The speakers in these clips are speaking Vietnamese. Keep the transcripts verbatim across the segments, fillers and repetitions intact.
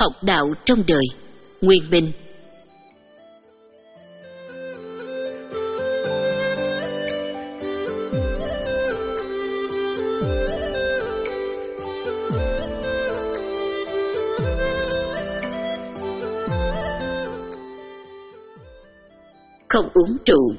học đạo trong đời. Nguyên Minh. Không uống rượu.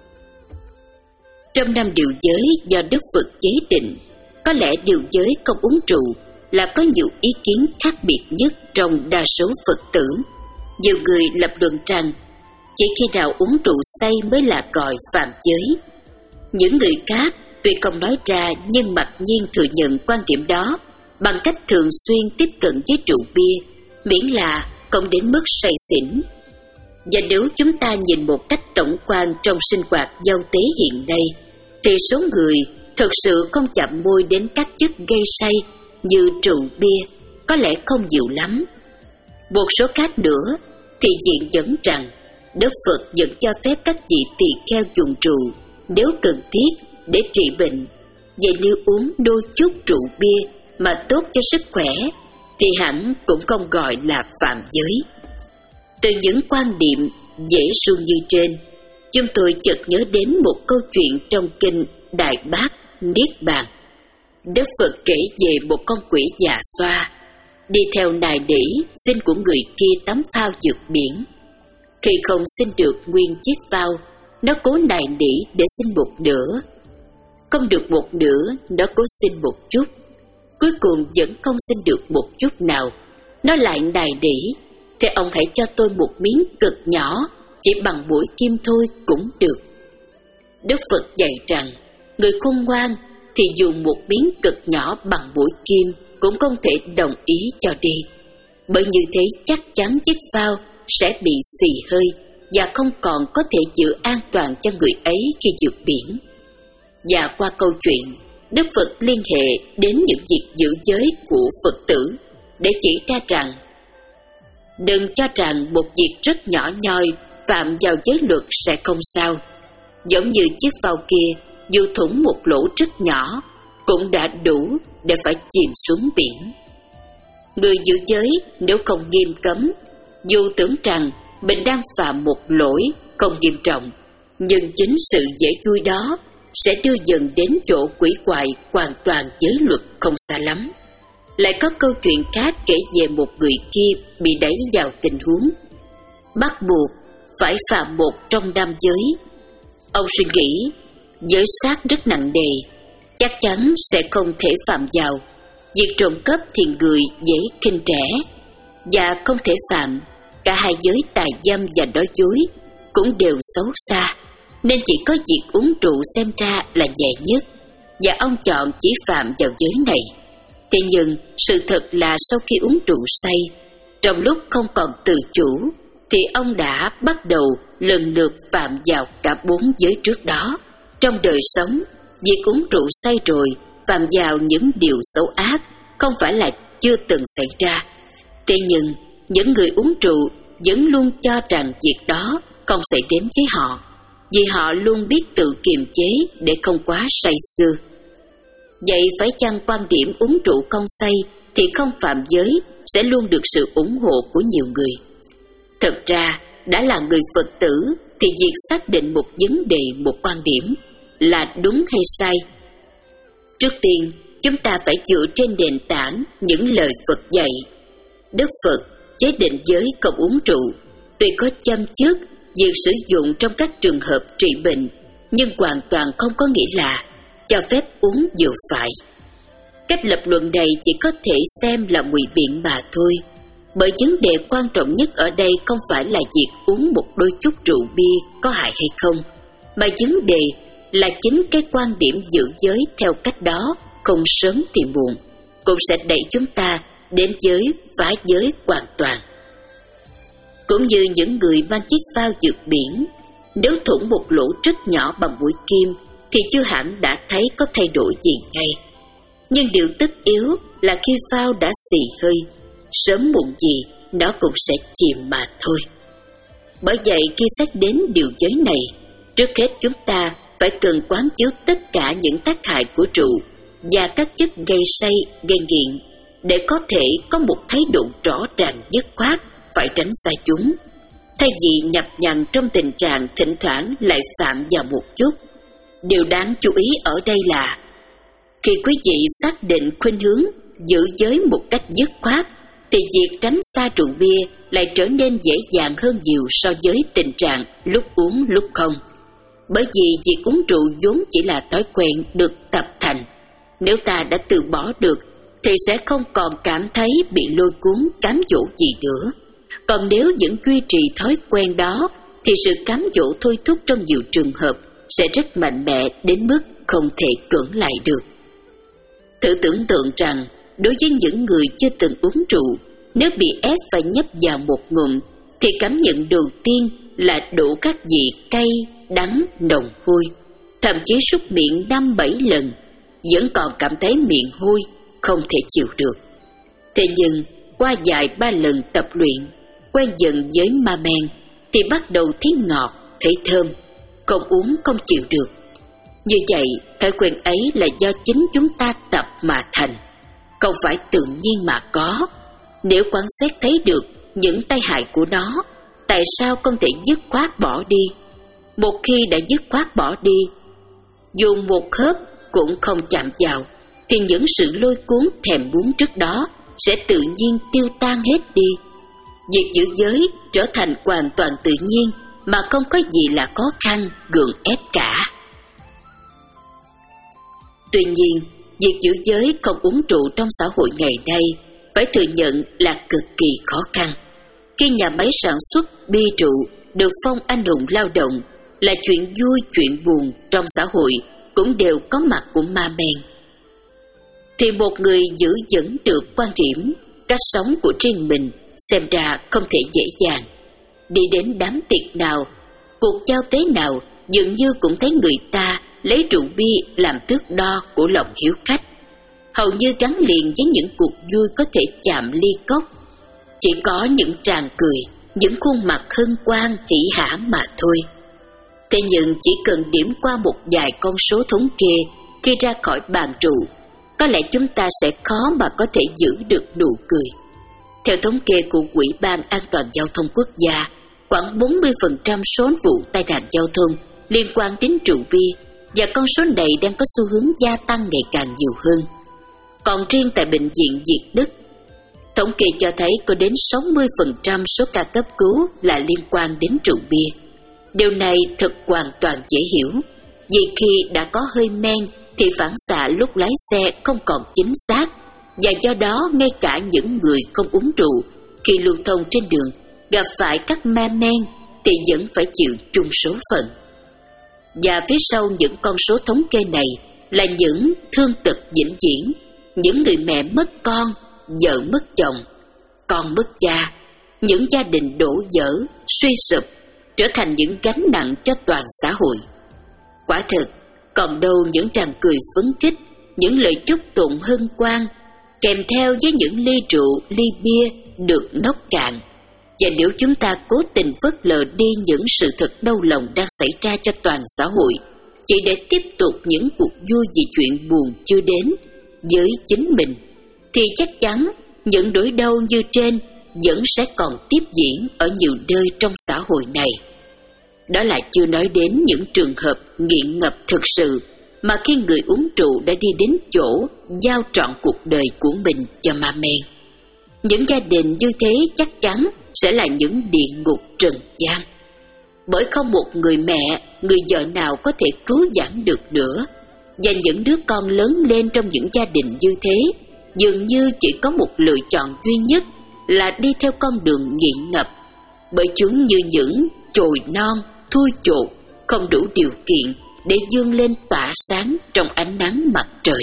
Trong năm điều giới do Đức Phật chế định, có lẽ điều giới không uống rượu là có nhiều ý kiến khác biệt nhất trong đa số Phật tử. Nhiều người lập luận rằng chỉ khi nào uống rượu say mới là gọi phạm giới. Những người khác tuy không nói ra nhưng mặc nhiên thừa nhận quan điểm đó bằng cách thường xuyên tiếp cận với rượu bia, miễn là không đến mức say xỉn. Và nếu chúng ta nhìn một cách tổng quan trong sinh hoạt giao tế hiện nay, thì số người thực sự không chạm môi đến các chất gây say như rượu bia có lẽ không nhiều lắm. Một số khác nữa thì diện dẫn rằng Đức Phật vẫn cho phép các vị tỳ kheo dùng rượu nếu cần thiết để trị bệnh. Vậy nếu uống đôi chút rượu bia mà tốt cho sức khỏe thì hẳn cũng không gọi là phạm giới. Từ những quan điểm dễ suông như trên, chúng tôi chợt nhớ đến một câu chuyện trong kinh Đại Bát Niết Bàn. Đức Phật kể về một con quỷ già xoa đi theo nài nỉ xin của người kia tấm phao vượt biển. Khi không xin được nguyên chiếc phao, nó cố nài nỉ để xin một nửa. Không được một nửa, nó cố xin một chút. Cuối cùng vẫn không xin được một chút nào. Nó lại nài nỉ: "Thế ông hãy cho tôi một miếng cực nhỏ, chỉ bằng mũi kim thôi cũng được." Đức Phật dạy rằng, người khôn ngoan thì dùng một miếng cực nhỏ bằng mũi kim cũng không thể đồng ý cho đi, bởi như thế chắc chắn chiếc phao sẽ bị xì hơi và không còn có thể giữ an toàn cho người ấy khi vượt biển. Và qua câu chuyện, Đức Phật liên hệ đến những việc giữ giới của Phật tử để chỉ ra rằng đừng cho rằng một việc rất nhỏ nhoi phạm vào giới luật sẽ không sao. Giống như chiếc phao kia, dù thủng một lỗ rất nhỏ cũng đã đủ để phải chìm xuống biển. Người giữ giới nếu không nghiêm cấm, dù tưởng rằng mình đang phạm một lỗi không nghiêm trọng, nhưng chính sự dễ vui đó sẽ đưa dần đến chỗ quỷ quại hoàn toàn giới luật không xa lắm. Lại có câu chuyện khác kể về một người kia bị đẩy vào tình huống bắt buộc phải phạm một trong năm giới. Ông suy nghĩ, giới sát rất nặng nề, chắc chắn sẽ không thể phạm vào. Việc trộm cắp thì người dễ khinh rẻ, và không thể phạm. Cả hai giới tà dâm và nói dối cũng đều xấu xa, nên chỉ có việc uống rượu xem ra là nhẹ nhất, và ông chọn chỉ phạm vào giới này. Thế nhưng sự thật là sau khi uống rượu say, trong lúc không còn tự chủ, thì ông đã bắt đầu lần lượt phạm vào cả bốn giới trước đó. Trong đời sống, việc uống rượu say rồi phạm vào những điều xấu ác không phải là chưa từng xảy ra. Thế nhưng những người uống rượu vẫn luôn cho rằng việc đó không xảy đến với họ, vì họ luôn biết tự kiềm chế để không quá say sưa. Vậy phải chăng quan điểm uống rượu không say thì không phạm giới sẽ luôn được sự ủng hộ của nhiều người? Thật ra, đã là người Phật tử thì việc xác định một vấn đề, một quan điểm là đúng hay sai, trước tiên chúng ta phải dựa trên nền tảng những lời Phật dạy. Đức Phật chế định giới không uống rượu, tuy có châm chước việc sử dụng trong các trường hợp trị bệnh, nhưng hoàn toàn không có nghĩa là cho phép uống vừa phải. Cách lập luận này chỉ có thể xem là ngụy biện mà thôi, bởi vấn đề quan trọng nhất ở đây không phải là việc uống một đôi chút rượu bia có hại hay không, mà vấn đề là chính cái quan điểm giữ giới theo cách đó không sớm thì muộn cũng sẽ đẩy chúng ta đến giới phá giới hoàn toàn. Cũng như những người mang chiếc phao vượt biển, nếu thủng một lỗ rất nhỏ bằng mũi kim thì chưa hẳn đã thấy có thay đổi gì ngay. Nhưng điều tất yếu là khi phao đã xì hơi, sớm muộn gì nó cũng sẽ chìm mà thôi. Bởi vậy khi xét đến điều giới này, trước hết chúng ta phải cần quán chiếu tất cả những tác hại của rượu và các chất gây say, gây nghiện, để có thể có một thái độ rõ ràng dứt khoát, phải tránh xa chúng. Thay vì nhập nhằng trong tình trạng thỉnh thoảng lại phạm vào một chút. Điều đáng chú ý ở đây là khi quý vị xác định khuynh hướng giữ giới một cách dứt khoát, thì việc tránh xa rượu bia lại trở nên dễ dàng hơn nhiều so với tình trạng lúc uống lúc không. Bởi vì việc uống rượu vốn chỉ là thói quen được tập thành. Nếu ta đã từ bỏ được thì sẽ không còn cảm thấy bị lôi cuốn cám dỗ gì nữa. Còn nếu vẫn duy trì thói quen đó thì sự cám dỗ thôi thúc trong nhiều trường hợp sẽ rất mạnh mẽ đến mức không thể cưỡng lại được. Thử tưởng tượng rằng đối với những người chưa từng uống rượu, nếu bị ép phải nhấp vào một ngụm thì cảm nhận đầu tiên là đủ các vị cay, đắng, nồng, hôi. Thậm chí súc miệng năm bảy lần vẫn còn cảm thấy miệng hôi, không thể chịu được. Thế nhưng qua vài ba lần tập luyện, quen dần với ma men thì bắt đầu thấy ngọt, thấy thơm, không uống không chịu được. Như vậy, thói quen ấy là do chính chúng ta tập mà thành, không phải tự nhiên mà có. Nếu quán xét thấy được những tai hại của nó, tại sao không thể dứt khoát bỏ đi? Một khi đã dứt khoát bỏ đi, dù một hớp cũng không chạm vào, thì những sự lôi cuốn thèm muốn trước đó sẽ tự nhiên tiêu tan hết đi. Việc giữ giới trở thành hoàn toàn tự nhiên mà không có gì là khó khăn gượng ép cả. Tuy nhiên, việc giữ giới không uống rượu trong xã hội ngày nay phải thừa nhận là cực kỳ khó khăn. Khi nhà máy sản xuất bia rượu được phong anh hùng lao động, là chuyện vui chuyện buồn trong xã hội cũng đều có mặt của ma men. Thì một người giữ vững được quan điểm, cách sống của riêng mình xem ra không thể dễ dàng. Đi đến đám tiệc nào, cuộc giao tế nào, dường như cũng thấy người ta lấy rượu bia làm thước đo của lòng hiếu khách, hầu như gắn liền với những cuộc vui có thể chạm ly cốc. Chỉ có những tràng cười, những khuôn mặt hân hoan hỉ hả mà thôi. Thế nhưng chỉ cần điểm qua một vài con số thống kê khi ra khỏi bàn rượu, có lẽ chúng ta sẽ khó mà có thể giữ được nụ cười. Theo thống kê của Ủy ban An toàn Giao thông Quốc gia, khoảng bốn mươi phần trăm số vụ tai nạn giao thông liên quan đến rượu bia, và con số này đang có xu hướng gia tăng ngày càng nhiều hơn. Còn riêng tại Bệnh viện Việt Đức, thống kê cho thấy có đến sáu mươi phần trăm số ca cấp cứu là liên quan đến rượu bia. Điều này thật hoàn toàn dễ hiểu, vì khi đã có hơi men thì phản xạ lúc lái xe không còn chính xác, và do đó ngay cả những người không uống rượu khi lưu thông trên đường gặp phải các ma men thì vẫn phải chịu chung số phận. Và phía sau những con số thống kê này là những thương tật vĩnh viễn, những người mẹ mất con, vợ mất chồng, con mất cha, những gia đình đổ vỡ, suy sụp, trở thành những gánh nặng cho toàn xã hội. Quả thực, còn đâu những tràng cười phấn khích, những lời chúc tụng hân hoan, kèm theo với những ly rượu, ly bia được nốc cạn. Và nếu chúng ta cố tình phớt lờ đi những sự thật đau lòng đang xảy ra cho toàn xã hội, chỉ để tiếp tục những cuộc vui vì chuyện buồn chưa đến với chính mình, thì chắc chắn những nỗi đau như trên vẫn sẽ còn tiếp diễn ở nhiều nơi trong xã hội này. Đó là chưa nói đến những trường hợp nghiện ngập thực sự, mà khi người uống rượu đã đi đến chỗ giao trọn cuộc đời của mình cho ma men. Những gia đình như thế chắc chắn sẽ là những địa ngục trần gian, bởi không một người mẹ, người vợ nào có thể cứu vãn được nữa. Và những đứa con lớn lên trong những gia đình như thế dường như chỉ có một lựa chọn duy nhất là đi theo con đường nghiện ngập, bởi chúng như những chồi non thui chột, không đủ điều kiện để vươn lên tỏa sáng trong ánh nắng mặt trời.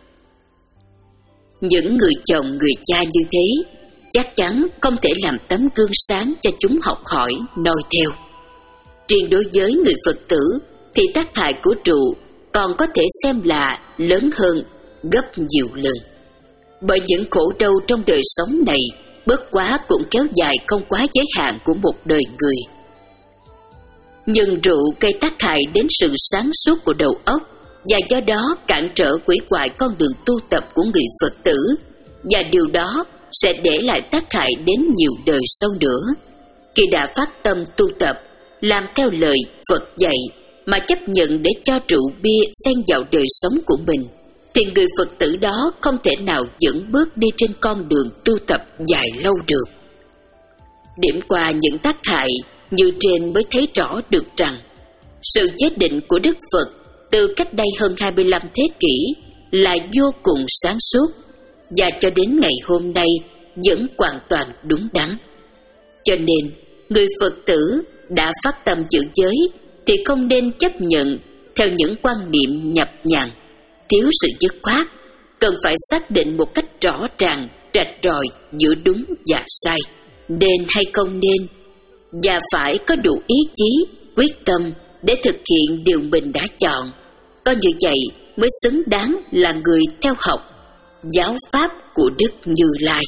Những người chồng người cha như thế chắc chắn không thể làm tấm gương sáng cho chúng học hỏi, noi theo. Riêng đối với người Phật tử thì tác hại của rượu còn có thể xem là lớn hơn gấp nhiều lần. Bởi những khổ đau trong đời sống này bất quá cũng kéo dài không quá giới hạn của một đời người. Nhưng rượu gây tác hại đến sự sáng suốt của đầu óc, và do đó cản trở hủy hoại con đường tu tập của người Phật tử, và điều đó sẽ để lại tác hại đến nhiều đời sau nữa. Khi đã phát tâm tu tập, làm theo lời Phật dạy mà chấp nhận để cho rượu bia xen vào đời sống của mình, thì người Phật tử đó không thể nào dẫn bước đi trên con đường tu tập dài lâu được. Điểm qua những tác hại như trên mới thấy rõ được rằng sự chế định của Đức Phật từ cách đây hơn hai mươi lăm thế kỷ là vô cùng sáng suốt và cho đến ngày hôm nay vẫn hoàn toàn đúng đắn. Cho nên, người Phật tử đã phát tâm giữ giới thì không nên chấp nhận theo những quan niệm nhập nhằng, thiếu sự dứt khoát, cần phải xác định một cách rõ ràng, rạch ròi giữa đúng và sai, nên hay không nên, và phải có đủ ý chí, quyết tâm để thực hiện điều mình đã chọn. Có như vậy mới xứng đáng là người theo học giáo pháp của Đức Như Lai.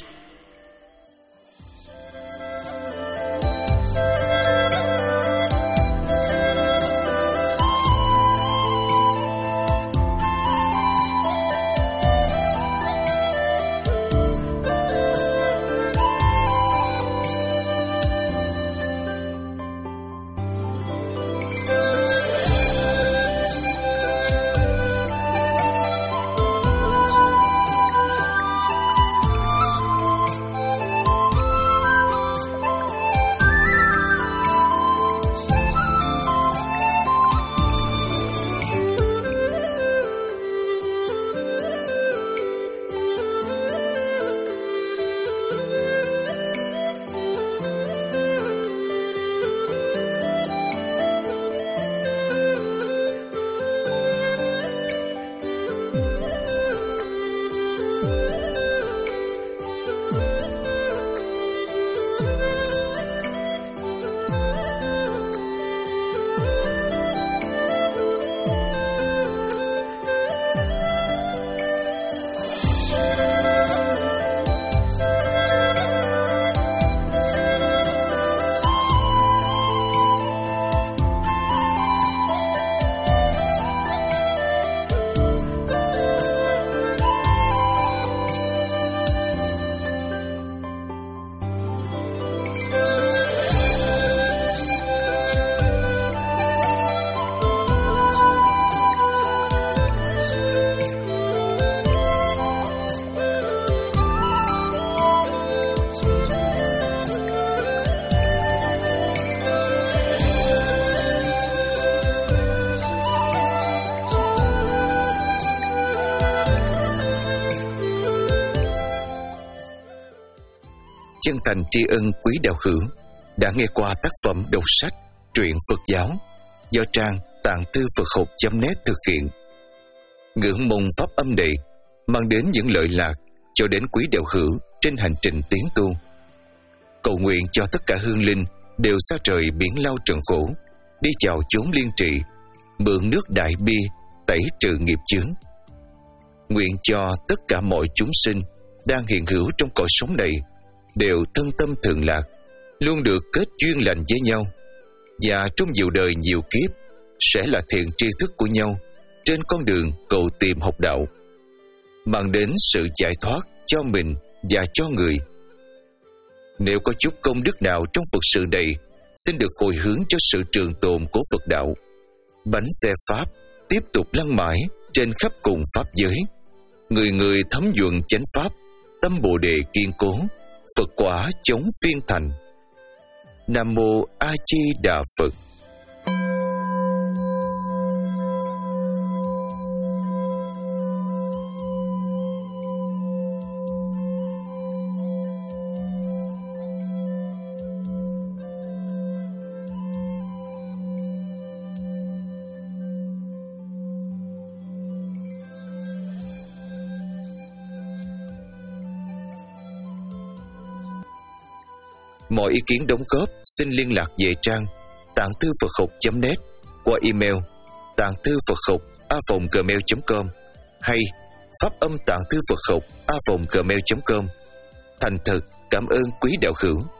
Chân thành tri ân quý đạo hữu đã nghe qua tác phẩm đọc sách truyện Phật giáo do trang tạng thư Phật học chấm net thực hiện. Ngưỡng mong pháp âm này mang đến những lợi lạc cho đến quý đạo hữu trên hành trình tiến tu. Cầu nguyện cho tất cả hương linh đều xa trời biển lao trần khổ, đi chào chốn liên trị, mượn nước đại bi tẩy trừ nghiệp chướng. Nguyện cho tất cả mọi chúng sinh đang hiện hữu trong cõi sống này đều thân tâm thường lạc, luôn được kết duyên lành với nhau, và trong nhiều đời nhiều kiếp sẽ là thiện tri thức của nhau trên con đường cầu tìm học đạo, mang đến sự giải thoát cho mình và cho người. Nếu có chút công đức nào trong Phật sự này, xin được hồi hướng cho sự trường tồn của Phật đạo. Bánh xe Pháp tiếp tục lăn mãi trên khắp cùng Pháp giới. Người người thấm nhuận chánh Pháp, tâm Bồ Đề kiên cố, Phật quả chống phiên thành. Nam Mô A Di Đà Phật. Mọi ý kiến đóng góp xin liên lạc về trang tạng thư Phật học chấm net qua email tạng thư Phật học a còng gmail chấm com hay pháp âm tạng thư Phật học a còng gmail chấm com. Thành thật cảm ơn quý đạo hữu.